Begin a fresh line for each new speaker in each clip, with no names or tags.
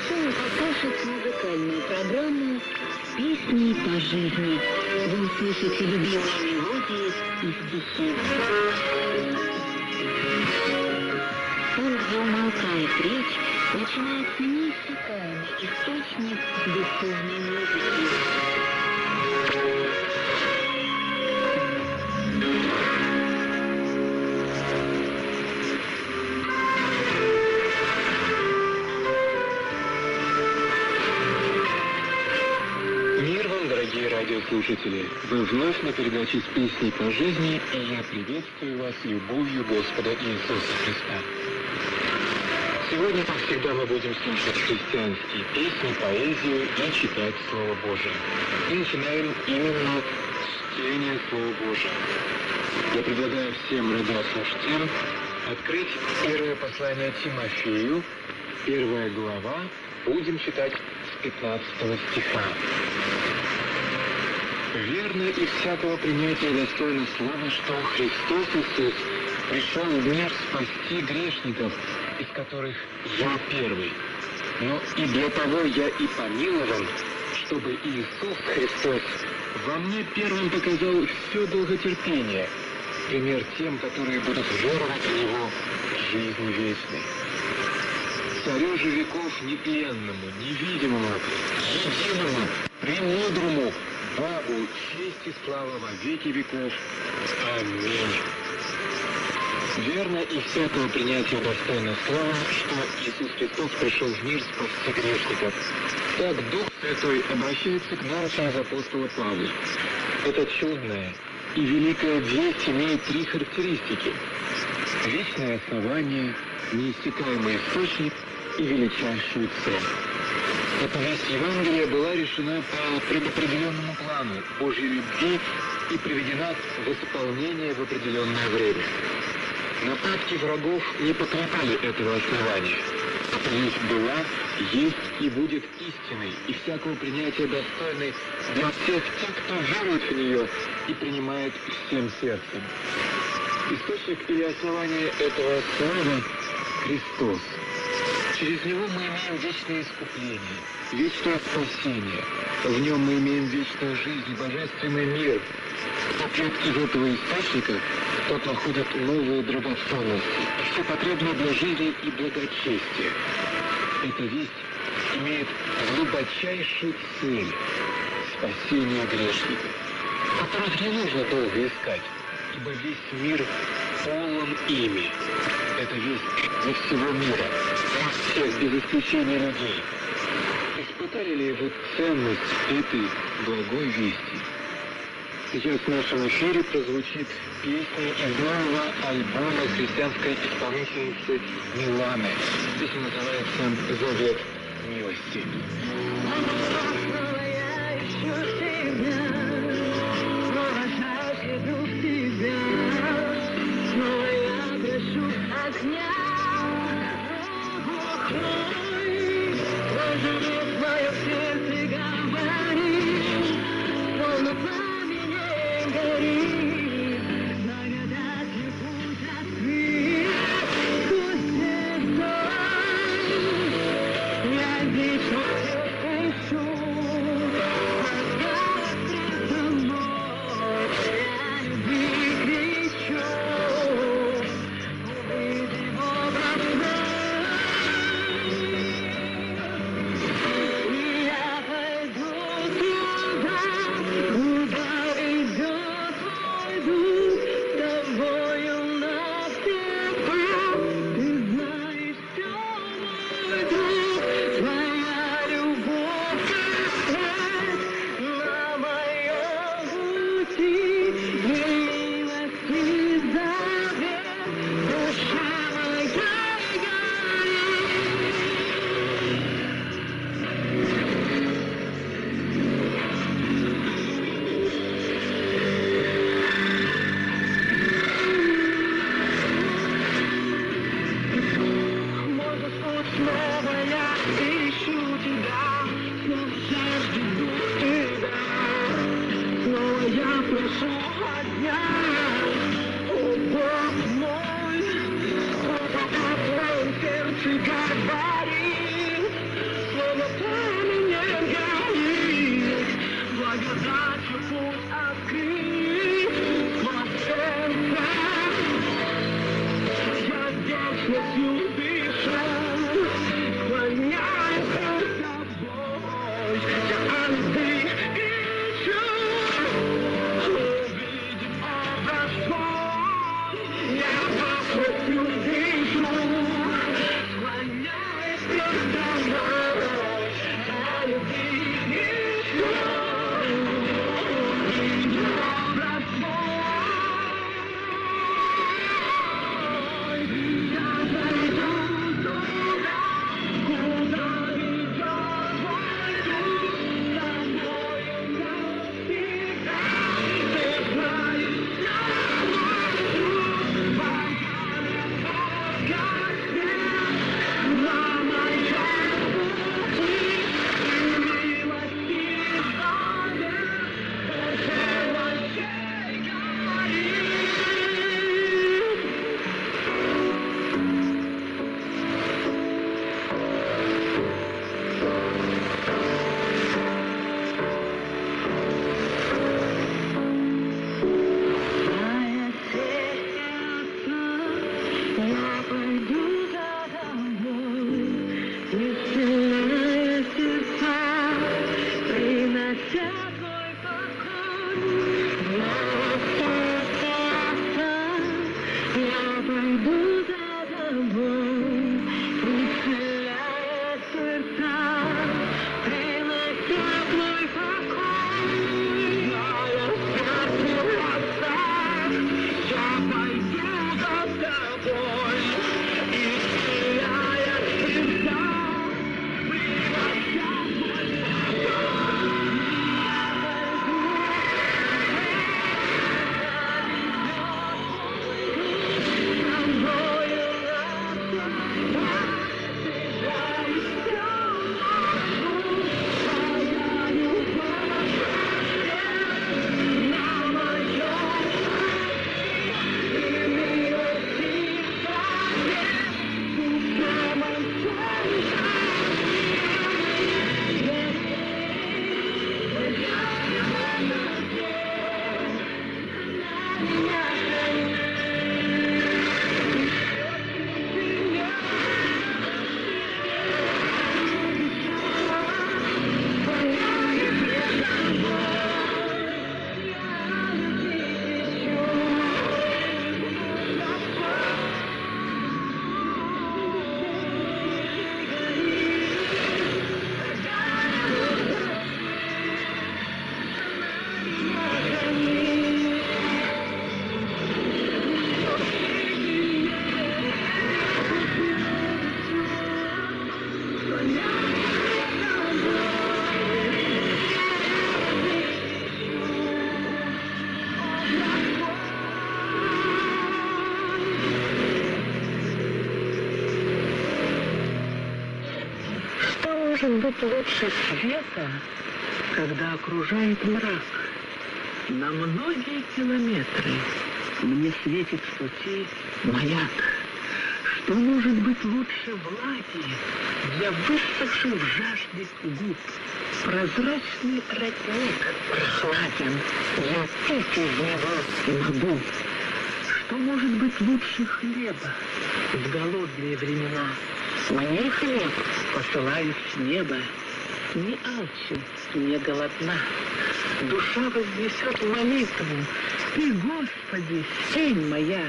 решил послушать музыкальную программу «Песни по жизни». Вы услышите любимые мелодии и стихи. Там, где умолкает речь, начинается неиссякаемый источник духовной музыки.
Мир вам, дорогие радиослушатели! Вы вновь на передаче «С песней по жизни», и я приветствую вас любовью Господа Иисуса Христа. Сегодня, как всегда, мы будем слушать христианские песни, поэзию и читать Слово Божие. И начинаем именно с чтения Слова Божия. Я предлагаю всем радиослушателям открыть первое послание Тимофею, 1 глава, будем читать с 15 стиха. «Верно и всякого принятия достойно слова, что Христос Иисус пришел в мир спасти грешников, из которых я первый. Но и для того я и помилован, чтобы Иисус Христос во мне первым показал все долготерпение, пример тем, которые будут веровать в Него жизни вечной. Царю же веков нетленному, невидимому, единому, премудрому, Богу, честь и слава во веки веков. Аминь». Верно и всякого принятия достойно слова, что Иисус Христос пришел в мир спасти грешников. Так Дух Святой обращается к нам через апостола Павла. Это чудная и великая весть имеет 3 характеристики: вечное основание, неиссякаемый источник и величайшую цель. Эта весть Евангелия была решена по предопределенному плану Божьей любви и приведена в исполнение в определенное время. Нападки врагов не поколебали этого основания. Эта весть была, есть и будет истиной, и всякого принятия достойной для всех тех, кто верует в нее и принимает всем сердцем. Источник или основание этого слова — Христос. Через Него мы имеем вечное искупление, вечное спасение. В Нем мы имеем вечную жизнь и божественный мир. Кто пьет из этого источника, тот находит новые драгоценности, и все потребное для жизни и благочестия. Эта весть имеет глубочайшую цель — спасение грешников, которых не нужно долго искать, ибо весь мир полон ими. Это весть для всего мира, для всех, без исключения людей. Испытали ли вы ценность этой благой вести? Сейчас в нашем эфире прозвучит песня из нового альбома христианской исполнительницы Миланы. Песня называется «Завет милости».
Может быть лучше света, когда окружает мрак. На многие километры мне светит в пути маяк. Что может быть лучше влаги для высохших в жажде губ? Прозрачный родник прохладен, я пить из него могу. Что может быть лучше хлеба в голодные времена? Мне хлеб посылают с неба. Не алчен, не голодна. Душа вознесет молитву. Ты, Господи, тень моя,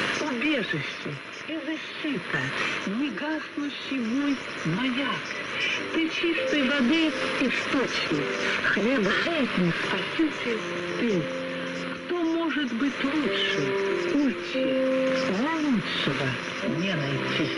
убежище и защита, не гаснущий мой маяк. Ты чистой воды источник, хлеб жизни, спаситель ты. Кто может быть лучше? Пути, лучшего не найти.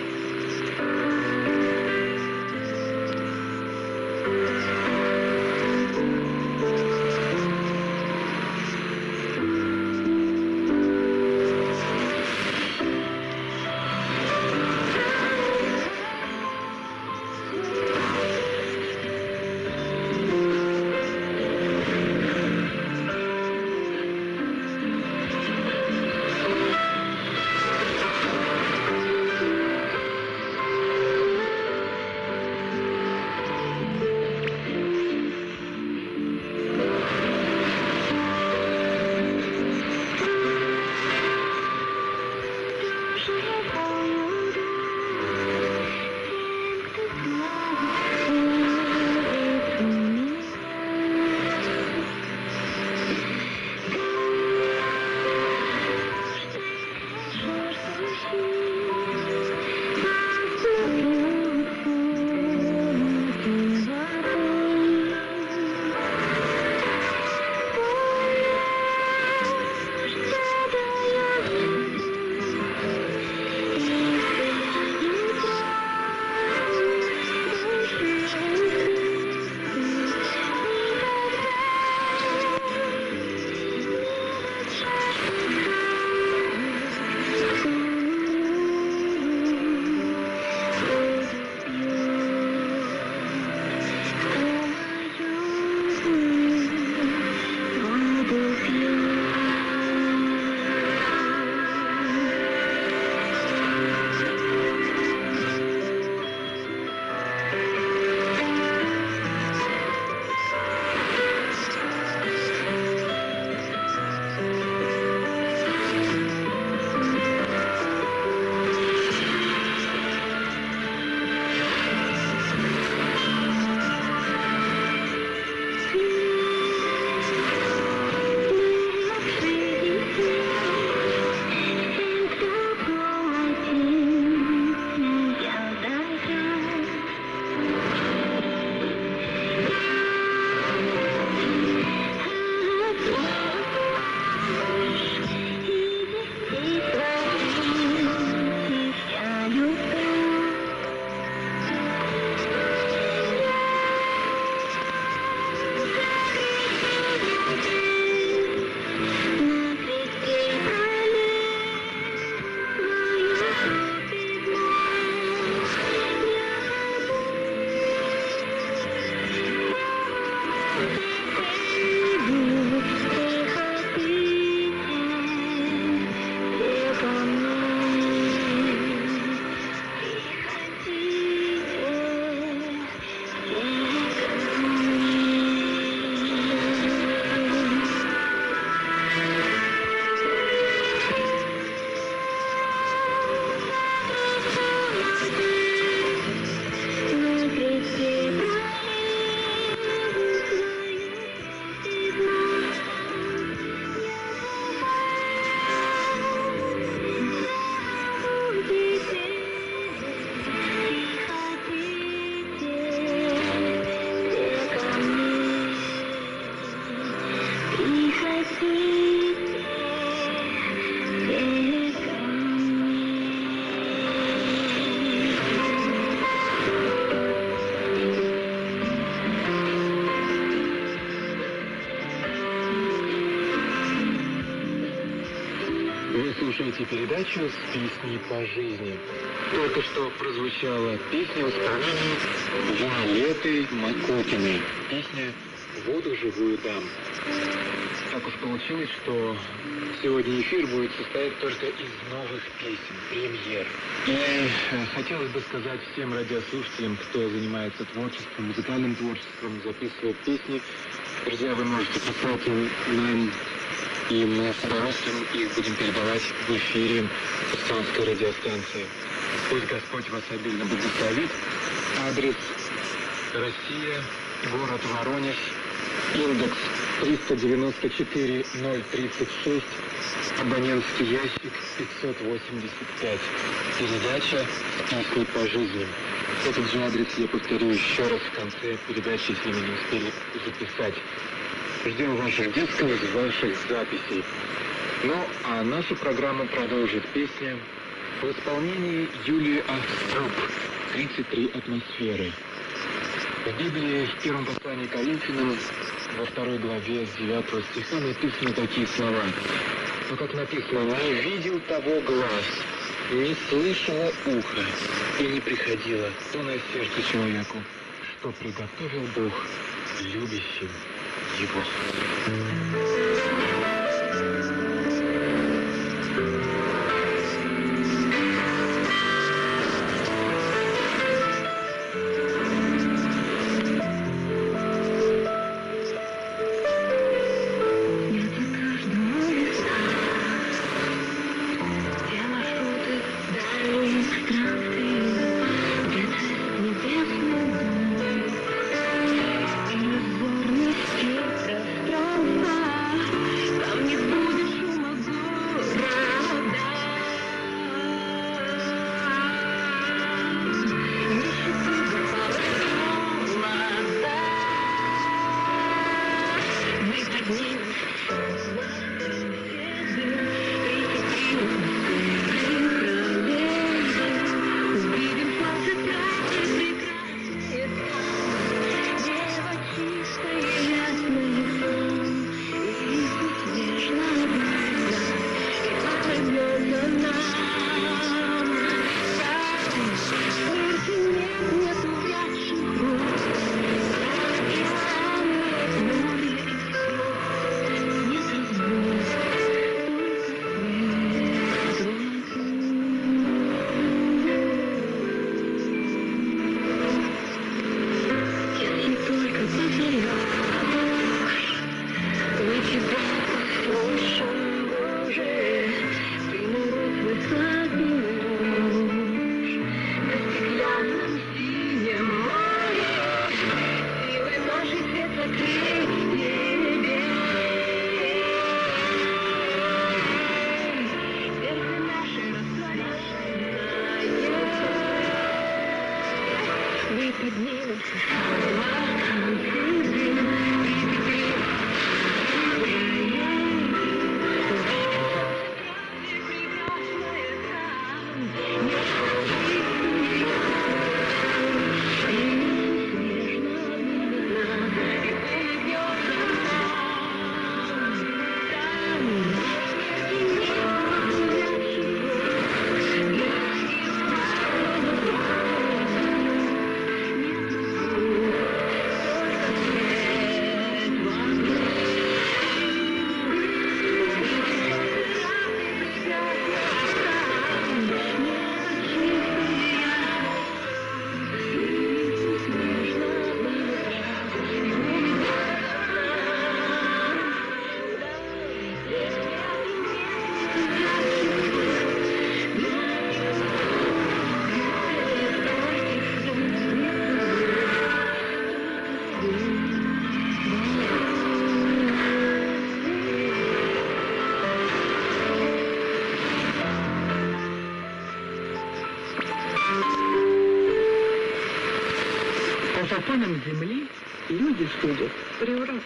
передачу с песней по жизни. Только что прозвучала песня в исполнении Виолетты Макотиной. Песня «Воду живую дам». Так уж получилось, что сегодня эфир будет состоять только из новых песен, премьер. И хотелось бы сказать всем радиослушателям, кто занимается творчеством, музыкальным творчеством, записывает песни, друзья, вы можете писать нам, и мы с удовольствием их будем передавать в эфире Херсонской радиостанции. Пусть Господь вас обильно благословит. Адрес: Россия, город Воронеж, индекс 394-036, абонентский ящик 585. Передача с песней по жизни. Этот же адрес я повторю еще раз в конце передачи, если вы не успели записать. Ждем ваших дисков, ваших записей. Ну, а нашу программу продолжит песня в исполнении Юлии Авструб «33 атмосферы». В Библии, в первом послании к Коринфянам, во 2 главе с 9 стиха написаны такие слова. Но, как написано, «Не видел того глаз, не слышало ухо, и не приходило то на сердце человеку, что приготовил Бог любящим Его».
Законам земли люди судят превратно.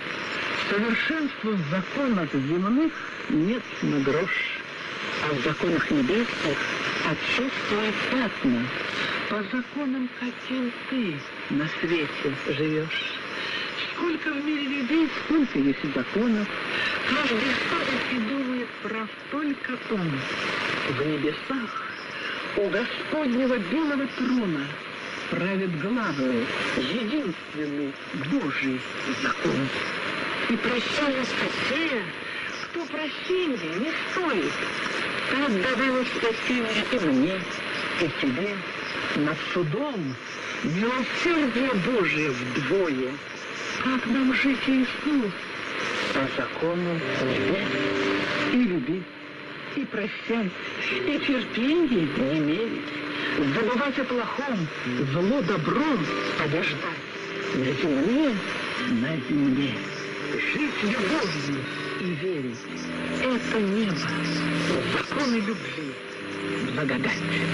Совершенству в законах земных нет на грош, а в законах небесных отсутствует пятна. По законам, каким ты на свете живешь. Сколько в мире людей, сколько есть законов. Каждый ходит и думает, прав только он. В небесах у Господнего белого трона правит главный, единственный Божий закон. И прощалось те, кто прощения не стоит. Так давалось спасение и мне, и тебе. Над судом милосердие Божие вдвое. Как нам жить, Иисус? По закону любви. И любить, и прощать, и терпение не мерить. Забывать о плохом, зло добром побеждать. На земле, на земле. Жить любовью и верить. Это небо, законы любви, благодать.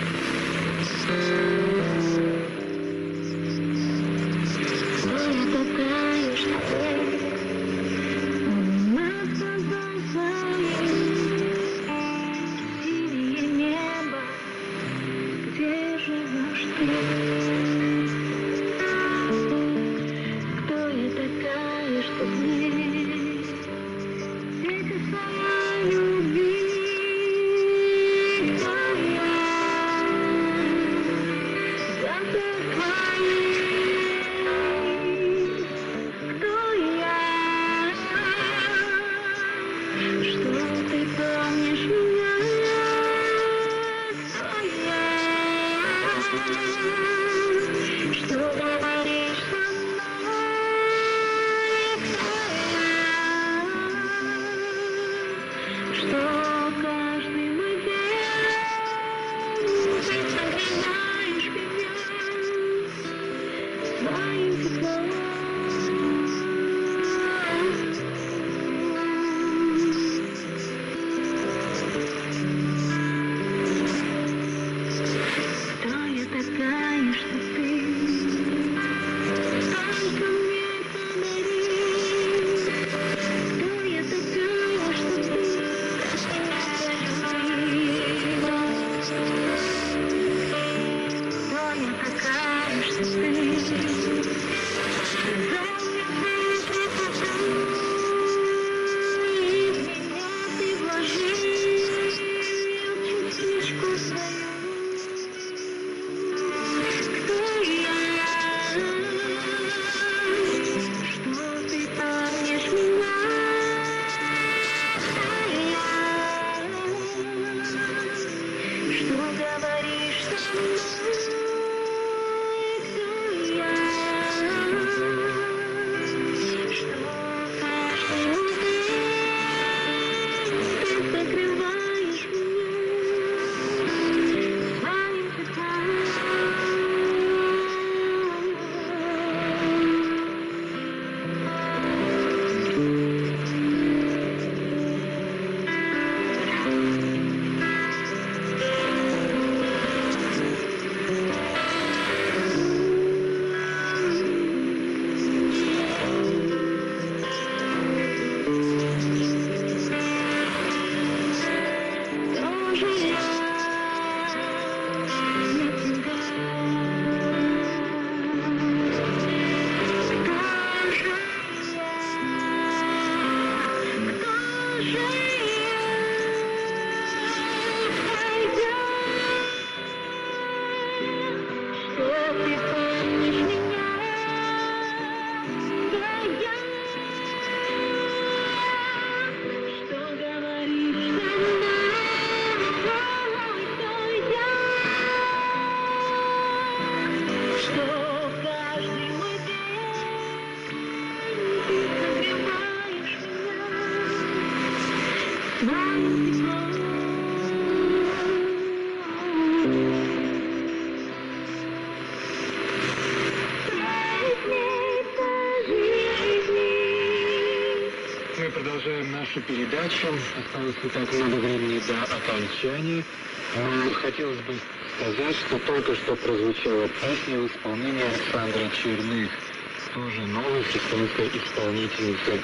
Кто я такая, что нас создал синее небо, где живешь ты? Кто я такая, что мне светит своя любви?
Мы продолжаем нашу передачу. Осталось не так много времени до окончания. Но хотелось бы сказать, что только что прозвучала песня в исполнении Александры Черных, тоже новой христианской исполнительницы.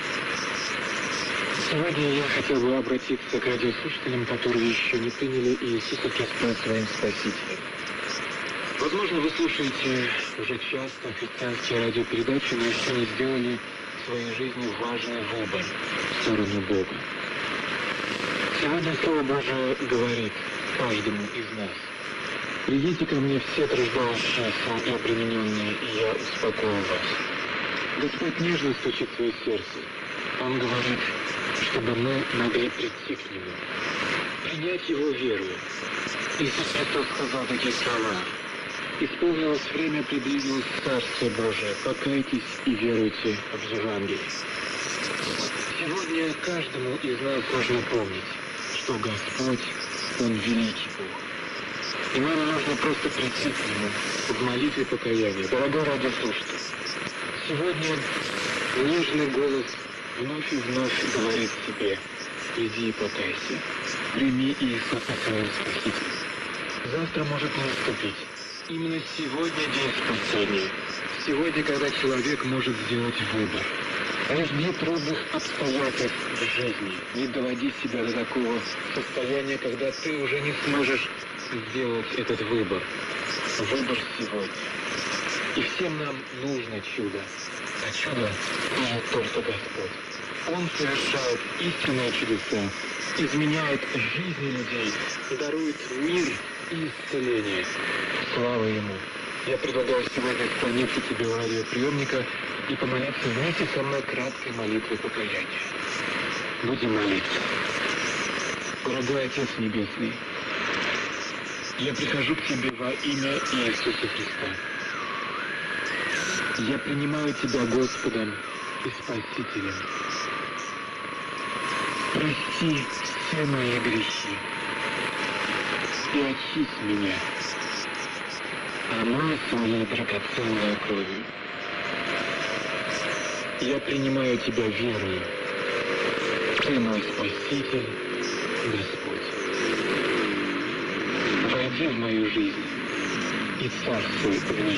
Сегодня я хотел бы обратиться к радиослушателям, которые еще не приняли Иисуса Христа своим Спасителем. Возможно, вы слушаете уже часто христианские радиопередачи, но еще не сделали в своей жизни важный выбор в сторону Бога. Сегодня Слово Божие говорит каждому из нас: «Придите ко мне все труждающиеся и обремененные, и я успокою вас». Господь нежно стучит в свое сердце. Он говорит, чтобы мы могли прийти к Нему, принять Его веру. Иисус Христос сказал такие слова: «Исполнилось время, приблизилось Царствие Божие, покайтесь и веруйте в Евангелие». Сегодня каждому из нас нужно помнить, что Господь, Он великий Бог. И нам нужно просто прийти к Нему в молитве покаяния. Дорогой радиослушатель, сегодня нежный голос вновь и вновь говорит тебе: приди и покайся, прими Иисуса своим Спасителем. Завтра может не наступить. Именно сегодня день спасения. Сегодня, когда человек может сделать выбор. Не жди трудных обстоятельств в жизни. Не доводи себя до такого состояния, когда ты уже не сможешь сделать этот выбор. Выбор сегодня. И всем нам нужно чудо. А чудо может только Господь. Он совершает истинные чудеса, изменяет жизни людей, дарует мир и исцеление. Слава Ему! Я предлагаю сегодня склониться тебе у радиоприемника и помолиться вместе со мной краткой молитвой покаяния. Будем молиться. Дорогой Отец Небесный, я прихожу к Тебе во имя Иисуса Христа. Я принимаю Тебя Господом и Спасителем. Прости все мои грехи и очисть меня, омой своей драгоценной кровью. Я принимаю Тебя верою. Ты мой Спаситель, Господь. Войди в мою жизнь и царствуй в ней.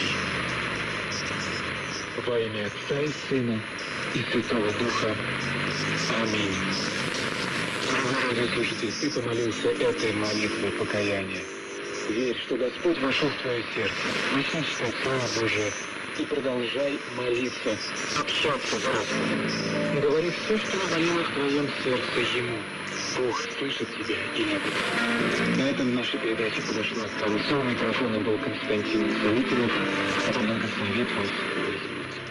Во имя Отца и Сына и Святого Духа. Аминь. Дорогой радиослушатель, ты помолился этой молитвой покаяния. Верь, что Господь вошел в твое сердце. Начни читать Слово Божие и продолжай молиться, общаться с Господом. Говори все, что наболело в твоем сердце Ему. Бог слышит тебя и любит. На этом наша передача подошла к концу. У микрофона был Константин Завителев. Благословит вас Господь.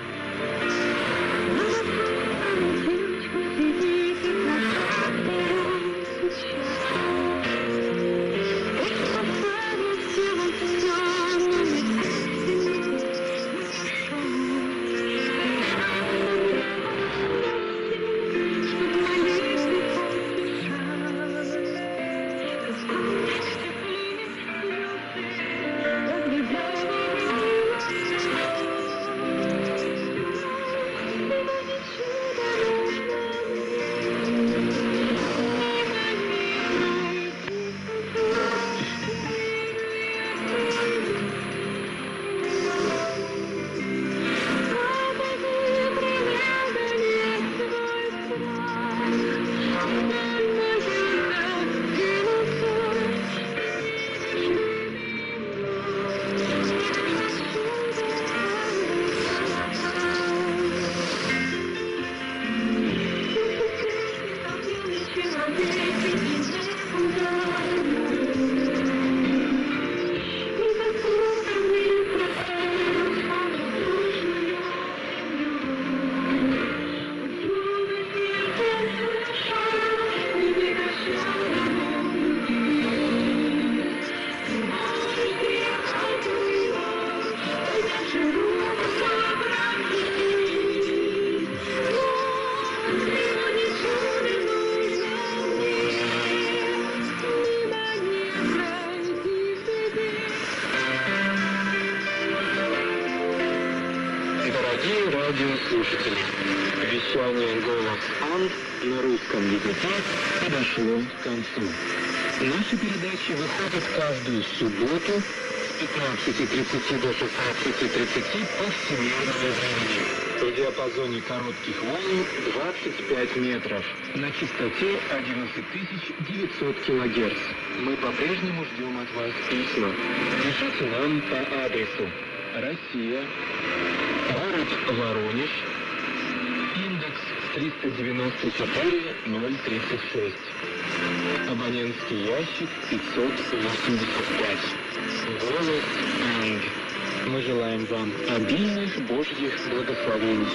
Радиослушатели, вещание «Голос Ан» на русском языке подошло к концу. Наши передачи выходят каждую субботу 15:30 до 16:30 по всемирному времени. В диапазоне коротких волн 25 метров. На частоте 11900 килогерц. Мы по-прежнему ждем от вас письма. Пишите нам по адресу Россия, город Воронеж, индекс 394-036. Абонентский ящик 585. Голос Анг. Мы желаем вам обильных Божьих благословений.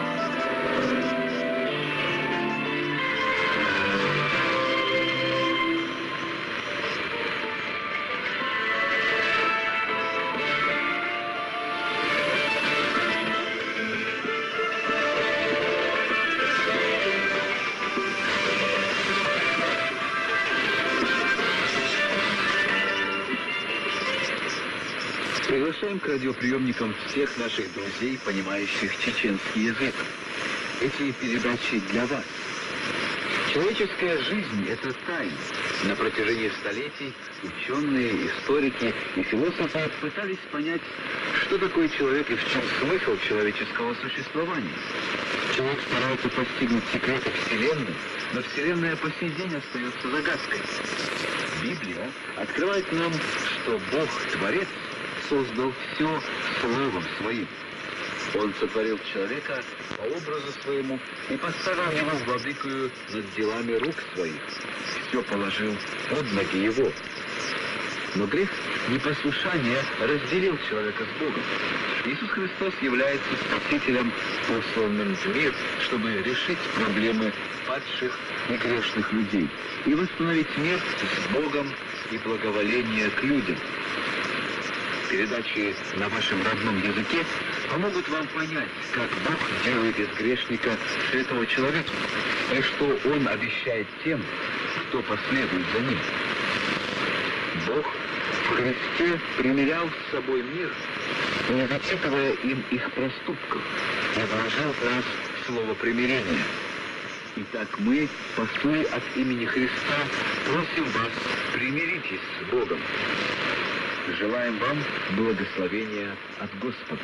Приглашаем к радиоприемникам всех наших друзей, понимающих чеченский язык. Эти передачи для вас. Человеческая жизнь – это тайна. На протяжении столетий ученые, историки и философы пытались понять, что такое человек и в чем смысл человеческого существования. Человек старается постигнуть секреты Вселенной, но Вселенная по сей день остается загадкой. Библия открывает нам, что Бог – Творец, создал все словом своим. Он сотворил человека по образу своему и поставил его владыкою над делами рук своих. Все положил под ноги его. Но грех непослушания разделил человека с Богом. Иисус Христос является Спасителем, посланным в мир, чтобы решить проблемы падших и грешных людей и восстановить мир с Богом и благоволение к людям. Передачи на вашем родном языке помогут вам понять, как Бог делает из грешника святого человека, и что Он обещает тем, кто последует за Ним. Бог в Христе примирял с собой мир, не зачитывая им их проступков, и вложил в нас слово примирения. Итак, мы, послы от имени Христа, просим вас, примиритесь с Богом. Желаем вам благословения от Господа.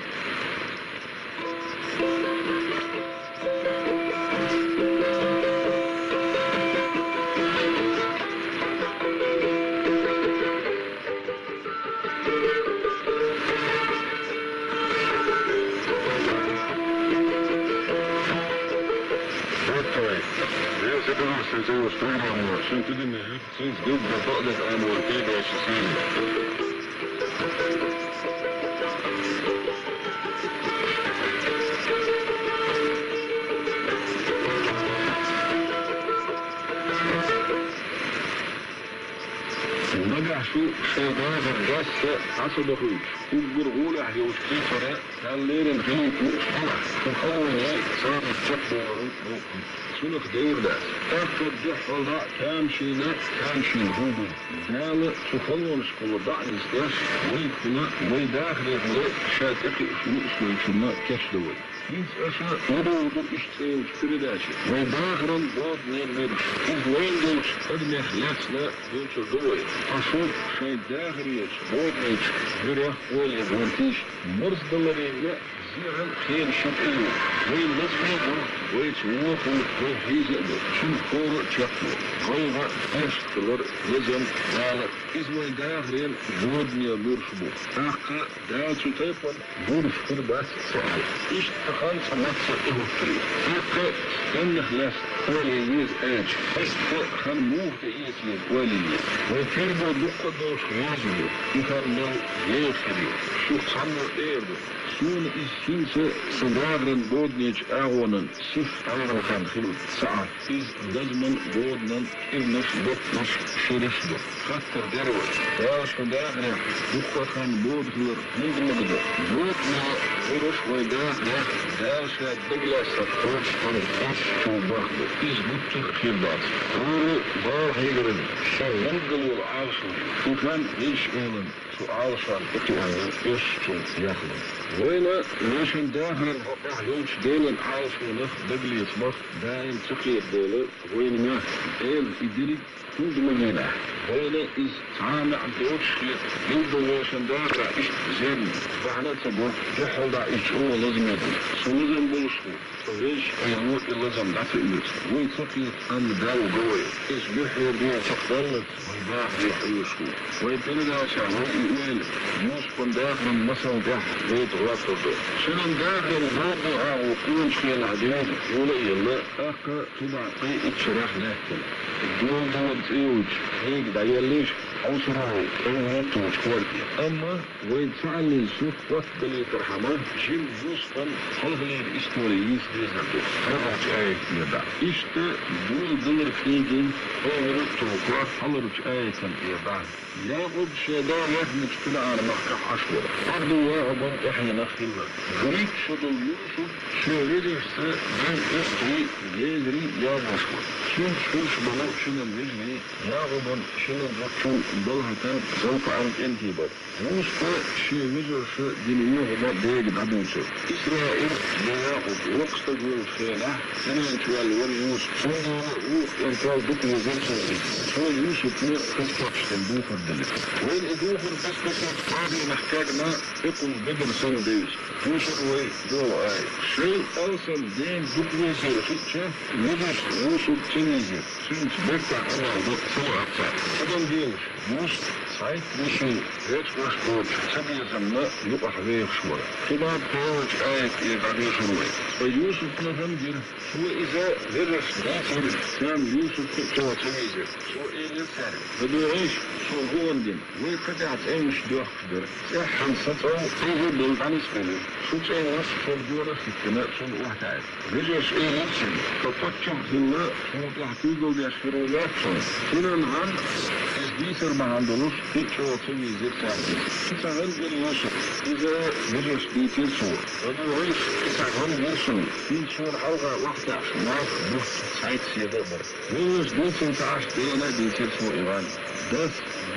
Bagasu şeyden vergesse asıl okuyup, Uğurğula yolculuğu sonra hallerin hıyıklı şala, Tuhalaya sarı çakboğun okun. Suluk devlet, Akır defalda kamşine kamşin hubu. Dağlı Tuhalon skulu dağınızdaş, Vıykına Vıydağırlı şataki şunu keçdoğu. Biz aşağı Uğur'u işteyim передачи. Вайдагран водный мирш. Из Лэнгоуч одних лесна вычудой. Пошел Шайдагрич, водныч, Грях Оли, Вантич, Морсдаларинга, Зиран Хеншипу. Вы назвали, вы чувоху, вы хизеду, Чунхору Чаху. Голова Эштлер, Лезем, Далак. Из Вайдагрин водня миршбу. Ахка, Драцу Тепан, Бурш Курбас, Саал. Иштахан Саматса Илфри. Ахка, Стенных лес, Оли Ез Эдж. Эшта Ханмухта Езлин, Оли Ез. Вайфербо Дукадош Вазу, Ихармел Ехари, Шухсану Эрду. Сун из Синса Садагран Боднич Агонан, Сиф Арахан Хилут, Саат. Из Дазман Боднан Ирнаш Дотнаш Шеришдо. Хаттер Дерево. Даш Дагран, Дукахан Бодглер, Муглагда. Бодна Virus ويداه داشة دجلة سطوش فرقش شو بخده إيش بطر خيبات روري بار هيجرن شو ينقلوا العاصر وكان إيش أولن شو عاصر إتوان إيش شو ياخده وينا ليشن داخل البقاح يوش ديل العاصر نخ دجلي يصبح داين تقلي الدولة وين ما ديل يدري كل مجينا وينا إز تعامع دوش يبدو ليشن داخل إيش زين فعلا تقول جحل دا إيش هو لازم يدري سوزن بوشو ليش يموت اللازم دافع إيش وين تقلي أن داو قوي إيش بيحير بيها تقدرت ويباح بيحيوشو وين تلقى شعور إيوال يوش كن داخل مصر داخل بيت غلطه شنن داخل موضوع وكل شيء العديد يقول يلا أخا تبعطي اتشراح لكن الدول دول تيوج هيك دا يليش عشراوي ايه توش اما وين تعلي شوف وقت اللي ترحمه جيم جوستن خلغلي الاستورييس ديزنتو ربعت ايه يدع اشتا دول دولر فيجين ايه توقف حلرش ايه كان يدع ياخد شدا يهمج كلا على محكح عشورة اخدوا واعبا احنا نخيلنا غريب شدو يوسف شغيري سا بين اختري يجري يا مشكور شوش بلو شنو يجري ياغبا شنو بطول ضلها كان سوف عن انتبار موسى شي مجر شي دينيوه ما ديك دعبوسه إسرائيل بياخد وقت تقول خيانة سنين شوال وريوس صنع روح ينكال بطل وزرسة شو يوسف مير خسكتش تنبوك الدلك وين ادوه الخسكتش قاضي محتاجنا اقل بدر سن ديس يوسف وي دو اي شيء أوصل دين بطل وزرسة مجر يوسف تنيزي سنت بيكتا انا ضد سوء اكثر ادم دينش يوسف سايت مشي هيك مشكوك سبي زماء يقع غير شوي كباب تاوج آية يقعدين شوي فيوسف نفنجر شو إذا درس داخل كان يوسف شو تميزر شو إيه يسهر بدو عيش شو هو ندين ويقطعت ايش دوخ قدر سيحن سطعو تيجي بلد عن اسفله شو تاي وصف الدورة في الكناء شو الواحد عاد رجعش ايه نفسي ففتشم في الله شو تحقيقه بيشفروا لاتشون كنا نعم بيصير ما عندناش شو تميزر ساعتين تسعون بالوصف إذا رجعش بيتين صور بدو عيش تسعون بالصور في صور حلقة واحدة عشان نعرف بوش سعيد سيدة بر ويش بيتين تعاش دينا بيتين صور إيران بس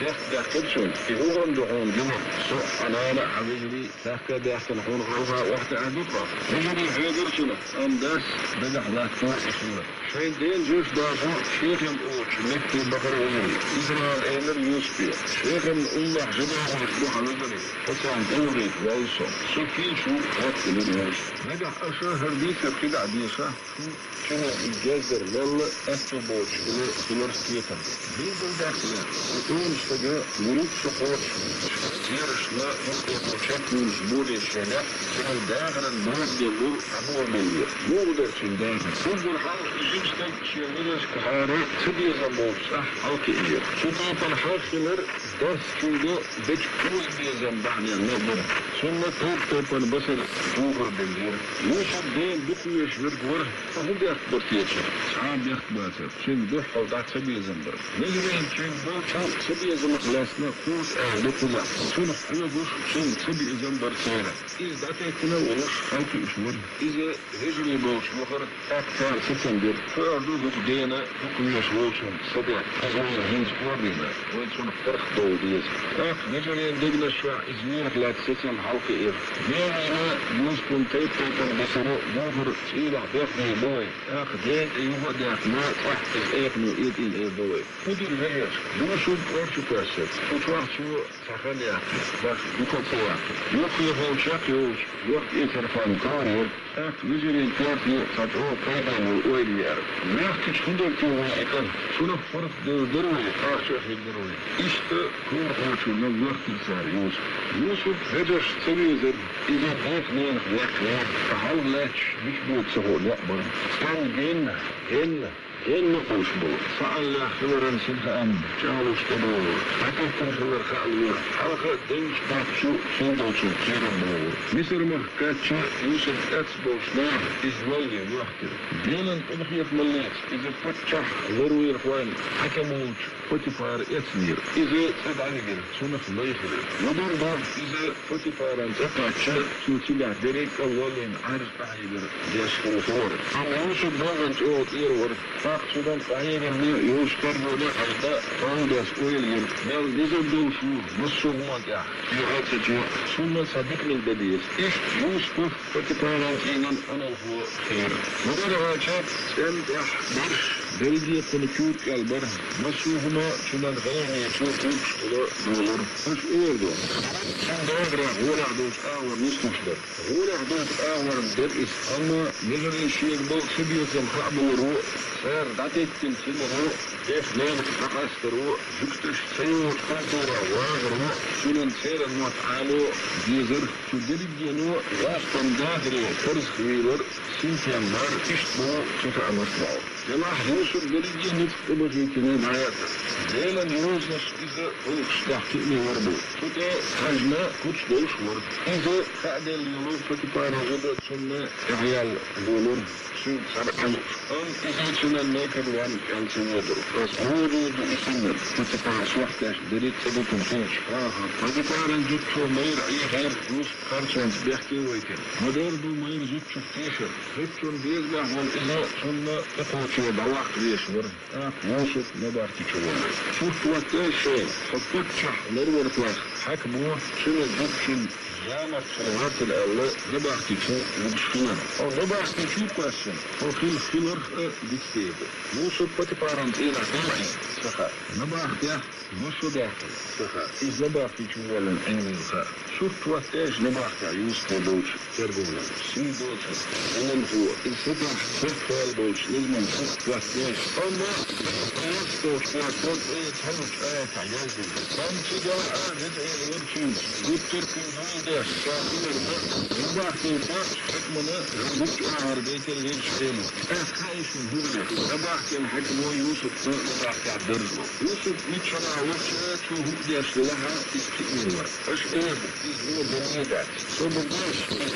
داخل هو عنده عون جمع صح أنا حبيبي داخل هون غرفة واحدة عندها يجري حيدر شنو أم داس بدأ لا تفهم شيء دين جوش دافع شيخ الأوش نكتب بقر عمري إسرائيل أمر يوسفي شيخ الله جماعة مفتوح على ذلك فسان دوري ويصو سكين شو وقت للناس بدأ أشهر بيك كده عديسة شنو الجزر لله أستبوش إلى فلسطين بيقول داخل وتقول استجاء ورود سقوط يرش لا يمكن شكل زبوري الشناء كان داخل الناس يقول أبوه مليا مو بدر شنداخل كل الحال يجيبستك شيرنيش كحارة تبي زبور صح حلقي إير سطاط الحاخلر درس كيدو بيج كوز بيزن بحني النظر ثم توب البصر جوهر بالجير يوسف دين بقي يشبر ورح فهو بيخبر تيتشا سعام بيخبر شين بيحو دعت سبي زنبر نجرين شين بوشو سبي زنبر خلاسنا خوش لكلا شين حيوش شين سبي زنبر سيرا إذا دعتي كنا وش حالكي إشور إذا هجري بوش وخر أكثر ستنبر فأردوه دينا بقي يشوشن سبي أزوير هنز قوارينا وين شون فرق دو ديز نجرين دقنا شوع إزمير خلات ستن حالكي إير دينا يوسكم تيبتن بسرو جوهر سيلا بيخني بوي دين ايوه داخل تحت ايقنو ايدين ايه بوي ودي الهيش دوشو بورشو كاسد وتوارشو ساخنيا باش بيكوكوا يوكي هو شاكيوش يوكي ايه تلفون كارير نجري كارتي تدعو قيدا والويليار ناختش هندر كيوا ايقن شنو فرق دروي شوف الدروي اشتا كور خوشو نو وقت سار يوسف هدش تميزر اذا بيخنين وقت فحاول لاتش مش بود سهول يقبل كان جنة Geen naqus bol. Fa'alla khibran sinha am. Chaalus tabor. Hakkan khibran kha'alur. Halqa dench baksu sindochu kiran bol. Misr mahkacha yusuf atsbol snah izwalli wahtir. Delan udkhiyat mallet. Iza fatchah lurwir khwan. Hakamuch. Potifar etsnir. Iza sad'anigir. Sunaf laykhir. Wadar bar. Iza Potifar antaqacha. Sutila derek awalin arz ahibir. Jaskur for. Yusuf bagant oot irwar. Sudan ayıgın yuşkar böyle halda ağdas oyalır. Nel nizam dolşu nasıl olmadı? Yuhatçı sunna sadıklık dediyiz. İş Yusuf Potifar'ın inen anavhu khir. Burada açıp sen bir Belgiyatını kurt yalbar. Nasıl huma şundan gayri çok olur. Hoş oldu. Sen doğru uğradık ağır niştuşlar. Uğradık ağır deriz ama nizam işin bol sebiyetin kabulu Sir, dat is een single echt lelijk vergaster zoektes zeeuw kantoor wagen zullen zeer wat alo dieser zu dirigeno was van dagre verschieber September is mo te veranderen. De mag Yusuf dirigien niet te beginnen naar Delen Yusuf is de hoogslag in orde. Tot de hajna goed doos wordt. Deze gaat de Yusuf te paren worden zonne real dollar. Sud sabakam. Is het een lekker one en zo verder. Als hoorde de ismer tot de paar zwarte direct te doen soms vragen. Maar de paren doet voor meer eigen Yusuf Karchans bergen weten. Maar daar doen meer zoetjes tegen. Het zo'n bezig van is het zonne te kootje bewacht wees worden. Yusuf nabarti worden. شوف وقتاش خطتش نروح تواخ حكموا شنو الدكشن زامت صلوات الأولى نبعتي شو وبشكلنا أو نبعتي شو كويسن أو خيلر ديكتيب موسو باتبارن إلى داعي سخا نبعتي موسو داخل سخا إذا نبعتي شو ولا إنسا شوف وقتاش نبعتي يوسف دوش ترجمنا سين دوش إنن هو السبع سفر دوش لازم شوف وقتاش أما دوش وقتاش تحرك تعجزي كان كده ندعي الورشين قلت تركي هذا شاكير نبعتي باش حكمنا بك أعر بيت الهيش حينه خايش من هنا نبعتي الحكم يوسف نبعتي عبدالله يوسف متشرع وشات وهو داش لها تستقيمه اش ايه هو بنيدات صبقاش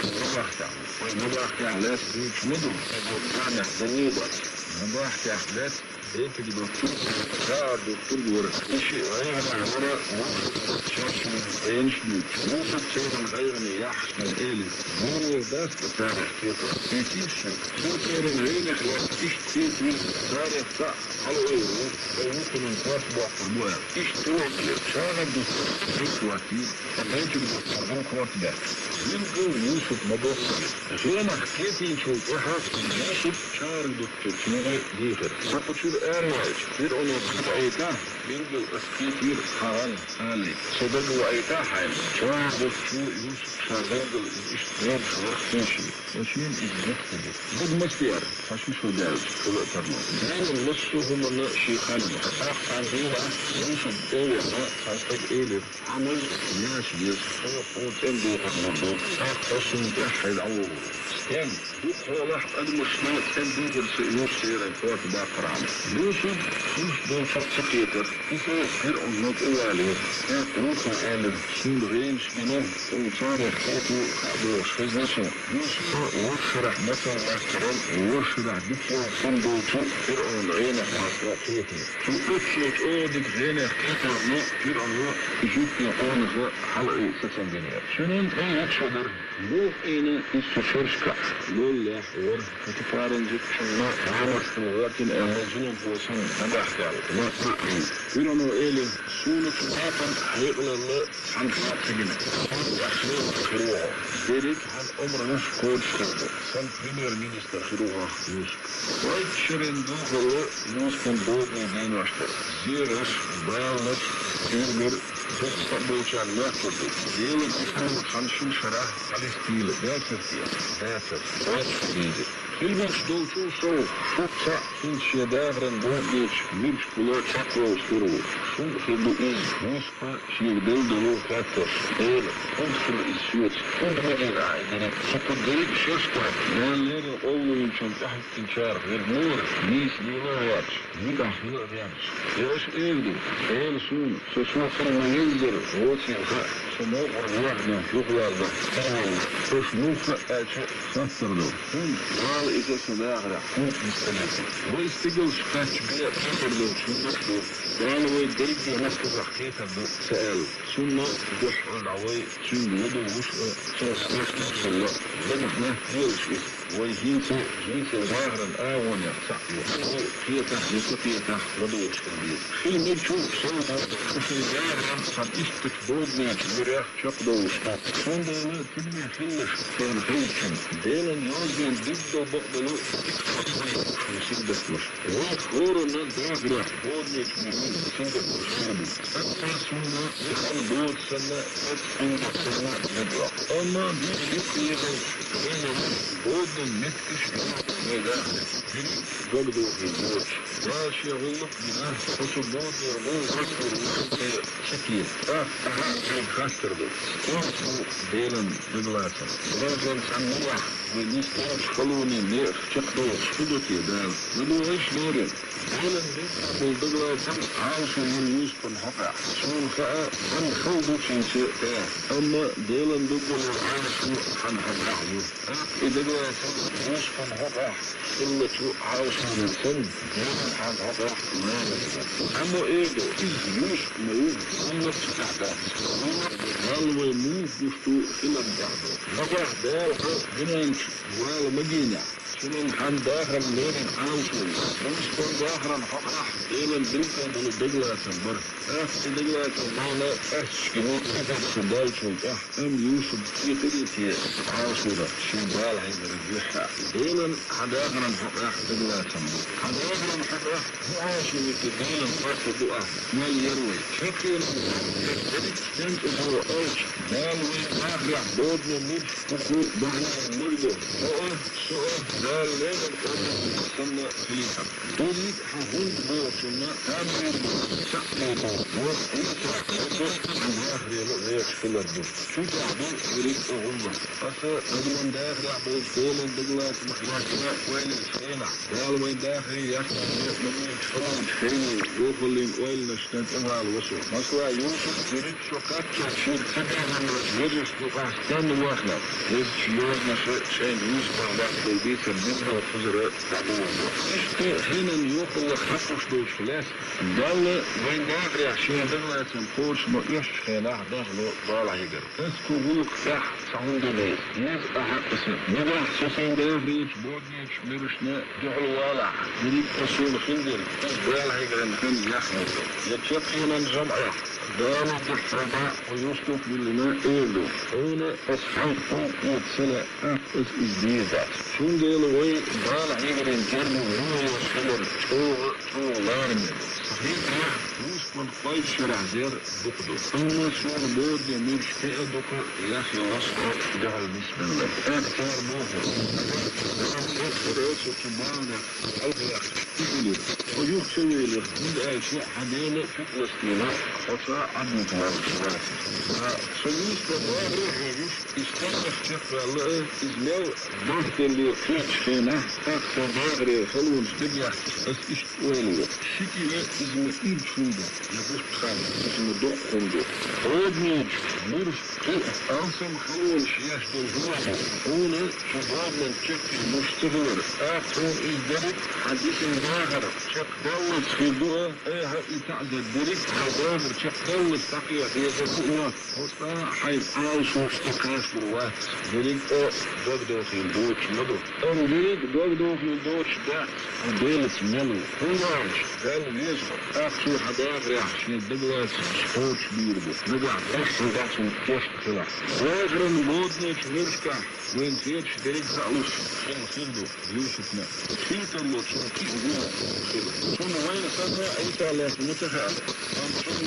نبعتي على سبيش مدن نبعتي بنيدات نبعتي على هيك الدكتور صار دكتور ورا شيء غير ورا شاش ايش مو تصير غيرني يحسن الالي هو بس بتاع كده كيفش صوتير غير خلاص ايش تيجي صار صح حلو ايه ممكن نقاش بقى ايش توكل شغل الدكتور دكتور فهمت الدكتور كوت ده يمكن يوسف مبصر غير ما حكيتي شو واحد يوسف شعر الدكتور شنو ديفر أرواج يرونو بأيتا يرجو أسكيتير حوالي علي صدقوا أيتا حال شواهد شو يوسف شاغل اشتغال شوخيشي وشين إزدكتلي بد مستير فشوشو داز كل أترمو دايما نصو هم شيخان حساق عندنا يوسف داوي حساق إيلر عمل ناس يزخوا قوت اندو قمضو ساق حسن تحل عوض ستان دوخوا لحق المشنات اندو جرس يوسف سيرا فوات باقر عمل يوسف دون فقسقيتر يسوي غير أمنات أولي روحه قالب سين غين شكنا وصارح خاطو خابوش خزنشا يوسف وشرح مثلا احترام وشرح دكتور صندوقه فرعون غينة حاسراتيتي شو اتشيت اودك غينة كتر ما فرعون يجيب يقونها حلقي سسن دنيا شنين ايه يكشدر لوف اينا يسفرشكا لول لا حور فتفارن جيت شنا عامس لغاكين اهجنين بوسن نبحكي على ما تقري فرعون ايلي سونة الآخر هيقل الله عن خاطئنا وأحلام خروها ذلك عن أمر نفس كل شخص سن بريمير مينستر خروها يوسف وايد شرين دوغل يوسف دوغل دين واشتر زيرش بالنس كيرجر Bolçan Merkezi, diyelim ki Hanşin Şarah, Palestina, Däser, Otsfriede. Ilginç dolçun soğuk, şutsa, şun şedavren boğduğuç, mirç kula çakro suru. Şun hırlı iz, muspa, şirdel dolu faktör. Eyle, konsul isiyot, kondragir aydene, sapıdırık şeşka. Nalleri olmayınçın tahittin çar, vermur, nis lila vaç, nidah lila vaç. Yaş evdi, el sun, sosma fırma yıldır, voçinha, somo orvahna, yuhlarda, soşmukha elçe sattırdı. Şun, إذا سماعنا كنت مسألة ويستجل شخص بيئة تفرد شنطه قال ويدرج نسكت حقيقة سأل ثم جحر العوي ثم يدو وشق سنسكت الله لما يلش ويجينسو ظاهرا آونا سعيه فيتا يستطيعتا ردوش كبير في المجهو سوطة وفي ظاهرا قد اشتك بودنا مريح شقدوش فندنا تبني فلش كان خيشن دينا يوزن ضده بقبلو يسيدك مش وخورنا داغرة بودنا تبني يسيدك مش أكثر سنة يخل بود سنة أتسنة سنة ندرع أما بيجي يغل بودنا نتكش قبضوا في البوش ماشي غلق بناه خصو بود يرمون خسر وخسر شكيل من خسر دو كونسو ديلن بغلاسا راجل سنوح ونستوش خلوني نيخ شقدو شكدوكي دال ندو عيش نورين ديلن بيقبل بغلاسا عاوشو من يوسفن حقا شون خاء عن خلدو شنشي أما ديلن بيقبل عاوشو عن حقا إذا بغلاسا يوسفن حقا إلا شو عاوشو من سن ديلن حق حقا ما نسبة أما إيدو إذ يوسف ميوز أما تحتا قالوا يموت بفتو إلا بجعبه نقرح دالها جنانش ولا مدينة شنين حان داخل لين عاوشو نمسكن داخل حقا إلا بلقا من الدقلة سنبر الدقلة سنبانا أشكنو سنبالشو أم يوسف يقريتي عاوشو دا شنبال عين رجيحة إلا حداخل حقا دقلة سنبر حداخل حقا عاوشو يتدين فرق دقا ما يروي شكين كنت هو أوش دالوي آخر بودنا مير فقو بحنا مرده دال لين الأرض سنة فيها تريد حهود بوشنا تامير سقيته وإنسا عن آخر يلقيت في الأرض شو تعبو يريد أغمى أسا أدوان داخل عبود فيلن دقلات مخلاقنا وين الشينع دالوي داخل يسمع من يتفرد فيني يوخلين وين نشتنت إمها الوصول مصلا يوسف يريد شوكات شير تبعنا يريد شوكات تاني واخنا يريد شيورنا شين يوسف عباد البيت النسبة والفزراء تعبوه اشتي هنا يوخل خفش دوش فلاس دالة وين داخل عشان دقلات سنفورش مقيش خيناح داخلو طالع يقر اسكو غلق سح سعون دنيس ناس أحق اسم نبح سوسين داخل بودنيش مرشنا دعو والع يريد أصول خندر طالع يقر نحن يخنط يتشق هنا الجمعة دالة بالحرباء ويوسف بالماء إيدو هنا أصحاب يتسلع أفس إزديزات شون ديالو وي طالع يقر نجرم وهو يوصلر شو لارمي صحيح يوسف من قايد شرع زير بقدو أما شون بود يميرش تأدوك ياخي وصفه دعو بسم الله أكثر موهر رأسه كمانا الغياخ تقلر ويوكسوي له من أشياء حدينة في فلسطين وصاع عدم توارد فسويس بطاقه يجيش يستنخ شخص الله إزمال ضغط اللي فيتش فينا أكثر ضاغري خلون استبيع بس اشتوالي شكي لا إزم إيد شنده يقول بخالي إزم دوق خنده رودنيج مرش أنسم خلون شياش دول هو هنا شباب من شكي مشتغل أكثر إزدرك حديث ظاهر شك دولت في الدرة ايه يتعدد درك حضامر شك دولت تقية في زبوة وصاع حيث عاوش واشتكاش بالوقت درك دوغدو في الدوش مدو درك دوغدو في الدوش دا وديلت ملو هنواج قالوا يزغر اخشو حضامر عشان دقلت شكوش بيربو نقع اخشو دعشو كيف تطلع واجرن بودنيش نرشكا وين فيتش درك زعوش خلدو يوسفنا فيتر لو شو كيف شنو وين صدق انت على متخيل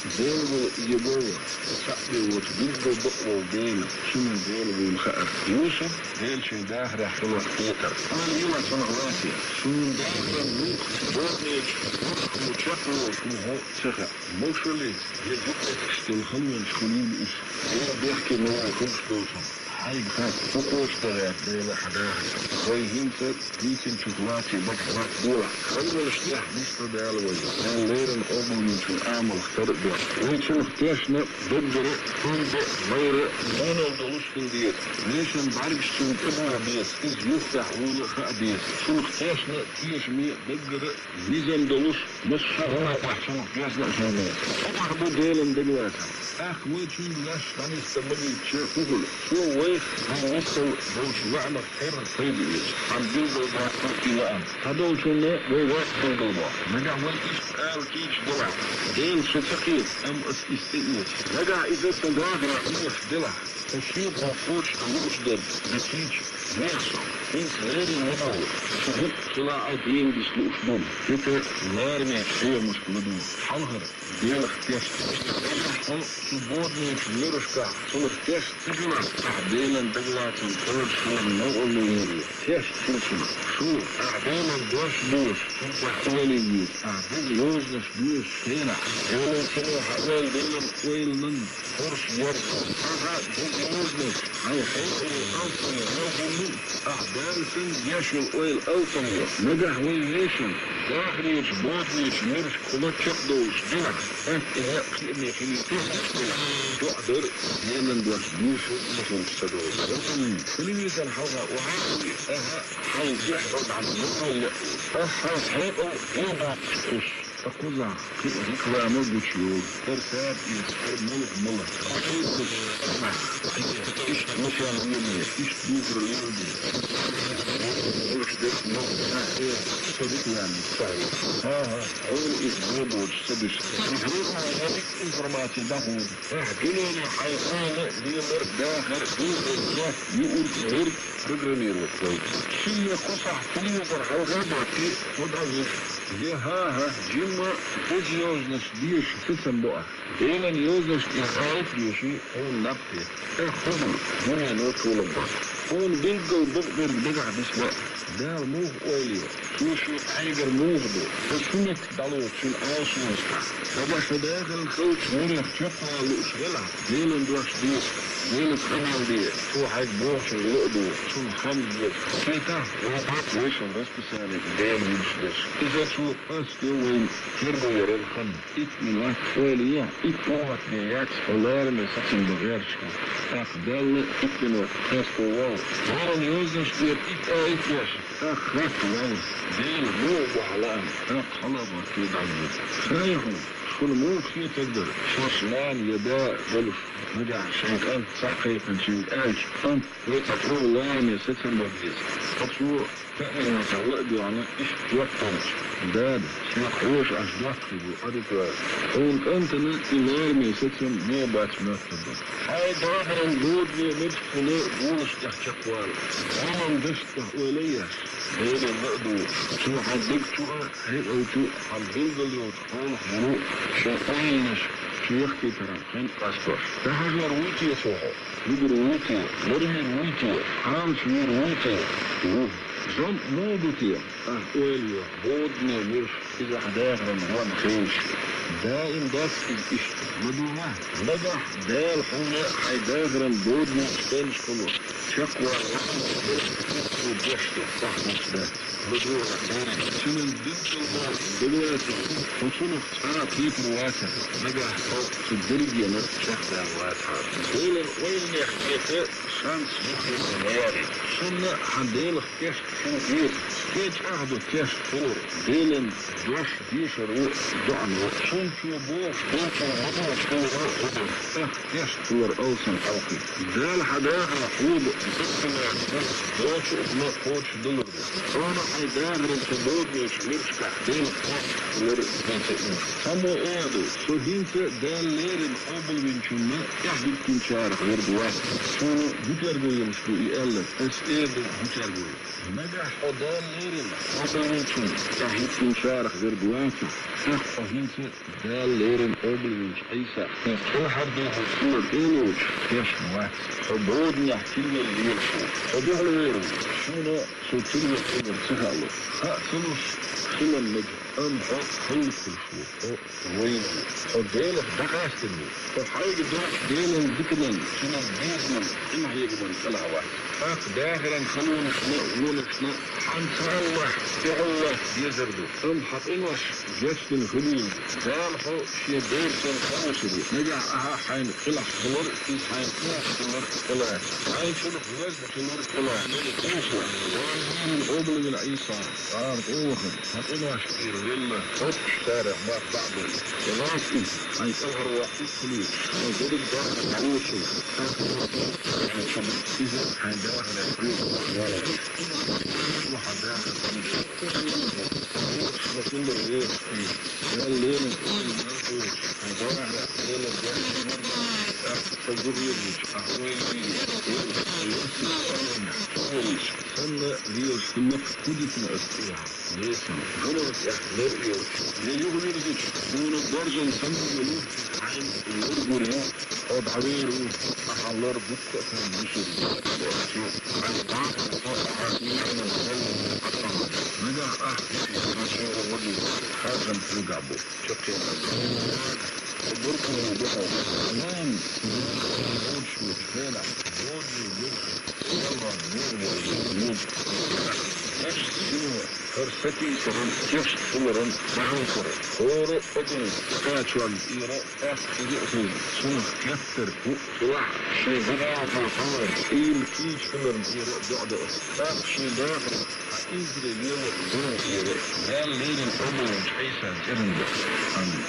ديل يبوه صاحبي وتبيل بقوة وديل شنو ديل والخير يوسف ديل شي داخل حلوة كتير أنا يوم أصنع راسي شنو داخل ميك بورنيش وشكله شنو سخة موشلي يجب تستلخلوا الخلول إيش هو بيحكي معه كمش دوسهم هاي خاص فوقوش تغير ديل حداها خي هنسر هيتم شكلاتي بكرات دولة خلوا الاشتاح بيشتر دالوي كان ليرن أمو يمكن أعمل اخترق بيها ويتشن اختاشنا بدر فندق غير أنا ودلوشتن ديت ليش نبعرفش تنتبه بيس إز يفتح ولخاء بيس شن اختاشنا تيش مي بدر نزم دلوش مش شغلة وحشن اختاشنا شغلة أحبو ديلن دلواسا أخوي شن لاش تاني استمري تشاكوهل شو ويخ هم وصل دوش وعمل خير الطيبي عم جلدوا بحقوقي لأم هدول شنو ويوات بلدوا مدع والإيش قال كيش دلع ديل شتقيل أم استيئوت مدع إذا تداغرة إيش دلع تشيب وفوش تلوش نتيج نيخصو إنت غيري ونوي شهد خلاع دين بسلوش دون كتر نارمي شيء مشكلة حلغر ديل اختيش حل سبورني كميرشكا سل اختيش تجمع أعدينا دلاتن طول شو نوع ميري تيش تنشم شو أعدينا دوش دوش وحوالي جيد أعدين يوزنش دوش هنا يولي سنو حوال ديلن ويل من فرش يرسل أعدين يوزنش هاي حيثي أوصني نوبو أعدان سن يشل ويل أوصني نجح ويل يشل داخليش بوطنيش ميرش كلا تشقدوش جنع أنت إيه خلقني تقدر يمن دوش بيشو مثل تشقدوش رسل خلينيس الحوغة وعاقلي حاول يحرد عن المطلع حاول حيقو يبع تشكوش أقوزع ذكرى مبوشيو ترساب يسفر ملك ملك أقوزع أسمع إيش مشان يومي إيش دوفر اليومي إيش دك ملك إيه صديق يعني صحيح أول إسبوع وتسبش يفرقوا هذيك إنفورماتي دهو أحكيلوني حيقانة ديمر داخل دوفر يقول غير بقرمير وطوي شيء قصح تليوبر حلقاتي ودعوش ها جمع فوز يوزنش ديش ستن بقى ديما يوزنش يخاف يوشي اون نبتي اخوهم هنا نوت ولبا اون بيلقوا بقدر بقع بسبق ده الموه اوليو شوشي حيقر موه دو فسونك دلوت شو العاش وسكا فبا شداخل الخوش وريخ شقوا لأشغلها ديلن دوش ديش ديلن خمال دي شو حيق بوش يقدو شو الخمس ديش سيتا ويش الرسك سالك ديل ويش إذا شو أستو وين تربو يرى الخم من وقت أولياء وقت بيات ولار من سكن بغيرشكا أخدال من وقت أستو واو وارن يوزنش دير إيش أخرت واو ديل مو وحلان أخلا بركيد عزيز خايهم كل مو في تقدر شوشلان يداء ظلف مدع شيء أنت صحيح من شيء أنت ويتقروا لاني ستن بغيز فشو فأنا سوأت يعني إيش توقفش داد سيخوش أشداقي بقريبا أنت إلارمي ستن ميبات مكتبا هاي داخل الجود مدخل بولش تحتقوال أنا مدشته وليش هيدا النقدو شو حدقتوها هيك أوتو حبيلدليوت قول حلو شاقينش شو يحكي ترى خين أسبر تحجر ويتي يسوحو يقر ويتي مرهر ويتي حامش مير ويتي زم موضوتي أوليو بودنا ورش إذا حداخل مهوان خيش دائم داس إيش مدوها مدح دال حولة حيداخل بودنا استانش كله شكوى وبيحشي صح مصدق مدوها شنو البنت المال دلوقتي وصلوا اختار كيف رواسة نجح فوق في الدرجة نفس شخص رواسة وين يحكي شانس مخلص الموارد شنو حديل اختيش فوقير كيش اخدو كيش فور ديلن دوش ديش روح دعنو شن شو بوش دوشن هدوش فور كيش فور اوسن حوقي دال حداها حوض بسنا Doce uma fonte do mundo. Ona aydağın sabodniç mirçka değil kostları geçin. Samoedo sohinte değerlerin obulvinçunna yahbitkin çağrı verduwa. Şunu gütergoymuş bu elle. Esedo gütergoy. Nagah o değerlerin obulvinçun yahbitkin çağrı verduwa. Sohinte değerlerin obulvinç aysa. Kul hardu husul eloç yaşmwa. Sabodnya kilmel yirşu. Sabihlerin şunu sotilwe emir sıhalı. Sılış خلال أنفق خلص الشوق وينه فديله دقاستني فحاجة ديله ذكرا شنو ديزنا إنه يقبل الهواء داخلا خلونا شنو عن الله في الله يزردو أنحط إنوش جسد الخليل دالحو شي ديرسن خاصري نجع حين خلص خلور في حين خلور خلاص حين شنو خلص خلور خلاص من أبل من عيسى أوخر إنوش يرغلنا حط شارع مع بعضه ولكن عن سهر واحد خليل وضرب داخل عوشي إذا حين داخل البيت واحد داخل وكل الغير قال ليه أنا ليش مفقودة الأسئلة ليش غلط أحلام ليش يجوا يرجع من الدرجة نسمي له عين الأرجل أضع عبيره أحلار بكرة في المشي عن بعض حاكمين نجح أحكي مشي الرجل حاكم في جعبه شكرا بركة بها نام شو فعلا فرستي سرن كيفش سمرن بعنكر خور أدن كاتشوال إيرا أخذ أخذ سنخ كثر فلح شي زراعة الحمر إيل كيش سمرن إيرا بعد أخذ شي داخل إيزري ليوم دون إيرا قال لين الأمر حيثا جرن آمين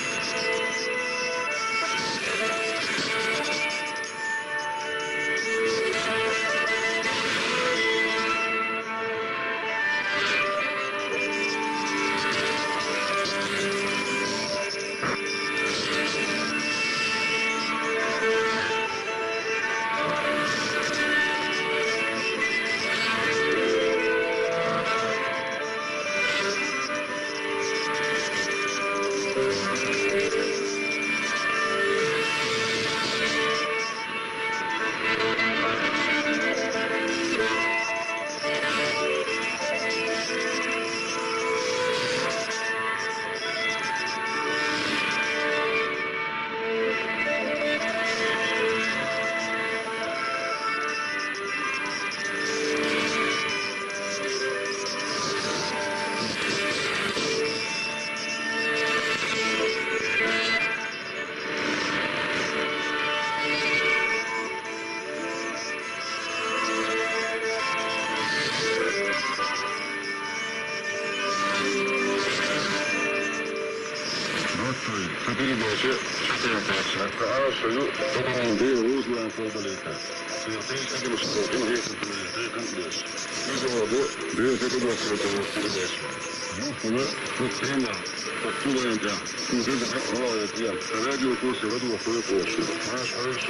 передача 14. Союз Рузла Форбалета. Святый что конвейер конкурс. Заводы без этого передача. Ну, система подтверждает, что это радио после радио по-прежнему. Хорошо.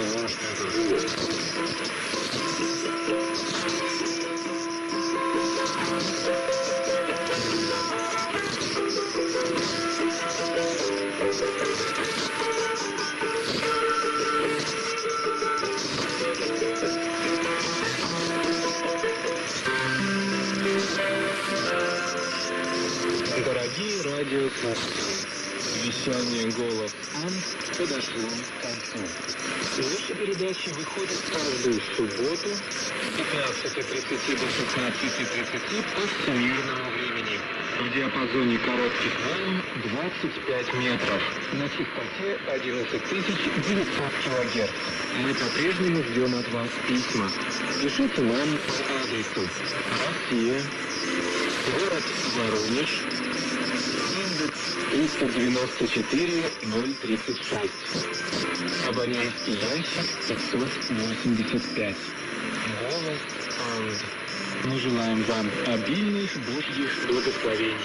Дорогие радиослушатели, вещание «Голос Ан» подошло к концу. Наша передача выходит каждую субботу с 15:30 до 16:30 по всемирному времени в диапазоне коротких волн 25 метров на частоте 11900 кГц. Мы по-прежнему ждем от вас письма. Пишите нам по адресу Россия, город Воронеж, индекс 394-036. Абонентский ящик 585. Мы желаем вам обильных Божьих благословений.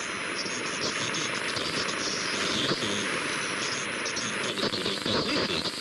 Слышишь?